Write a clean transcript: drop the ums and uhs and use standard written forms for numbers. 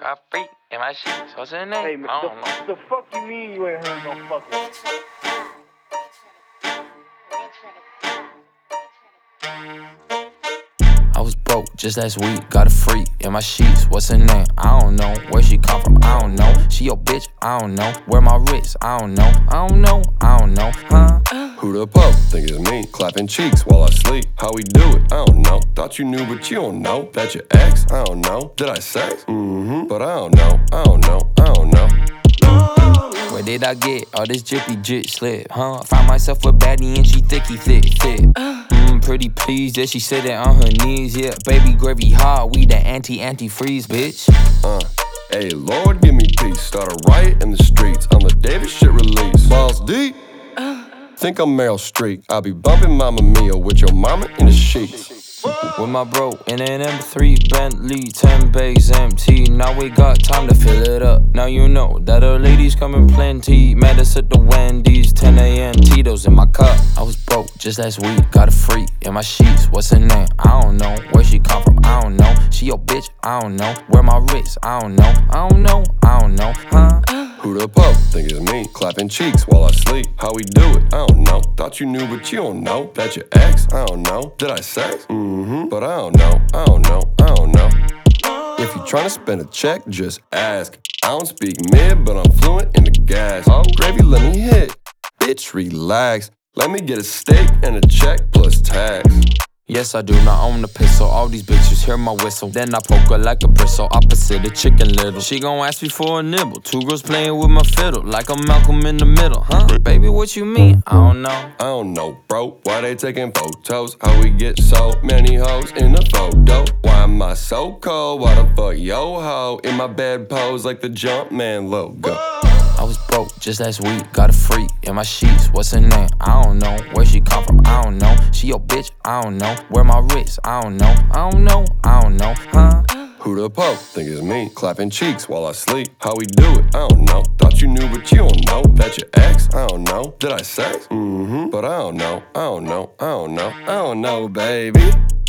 Got feet in my sheets. What's her name? Hey, man, I don't know. the fuck you mean you ain't heard no fucking... I was broke just last week, got a freak in my sheets. What's her name? I don't know. Where she come from? I don't know. She your bitch? I don't know. Where my wrist? I don't know. I don't know. I don't know. Huh? Who the pup? Think it's me. Clapping cheeks while I sleep. How we do it? I don't know. Thought you knew, but you don't know. That your ex? I don't know. Did I sex? But I don't know. I don't know. I don't know. Where did I get all this jippy jit slip, huh? Find myself with baddie and she thicky thick. Pretty pleased that she said it on her knees, yeah. Baby gravy hard, we the anti-freeze, bitch. Hey, Lord, give me peace. Start a riot in the streets. I'm the David shit release. Balls deep. Think I'm Meryl Streep. I'll be bumping Mamma Mia with your mama in the sheets. With my bro in an M3 Bentley, 10 bays empty. Now we got time to fill it up. Now you know that our ladies coming plenty. Met us at the Wendy's, 10 a.m. Tito's in my cup. I was broke just last week, got a freak in my sheets. What's her name? I don't know. Where she come from? I don't know. She your bitch? I don't know. Where my wrist? I don't know. I don't know. I don't know. Huh? Who the pup? Think it's me. Clapping cheeks while I sleep. How we do it? I don't know. Thought you knew, but you don't know. That your ex? I don't know. Did I sex? But I don't know. I don't know. I don't know. If you tryna spend a check, just ask. I don't speak mid, but I'm fluent in the gas. Gravy, let me hit. Bitch, relax. Let me get a steak and a check plus tax. Yes, I do not own the pistol. All these bitches hear my whistle. Then I poke her like a bristle. Opposite of Chicken Little. She gon' ask me for a nibble. Two girls playing with my fiddle. Like I'm Malcolm in the middle. Huh? Baby, what you mean? I don't know. I don't know, bro. Why they taking photos? How we get so many hoes in the photo? Why am I so cold? Why the fuck yo ho? In my bed pose like the Jumpman logo. I was broke just last week, got a freak in my sheets. What's her name? I don't know. Where she come from? I don't know. She your bitch? I don't know. Where my wrist? I don't know. I don't know. I don't know. Huh? Who the pup? Think it's me. Clapping cheeks while I sleep. How we do it? I don't know. Thought you knew, but you don't know. That your ex? I don't know. Did I sex? But I don't know. I don't know. I don't know. I don't know, baby.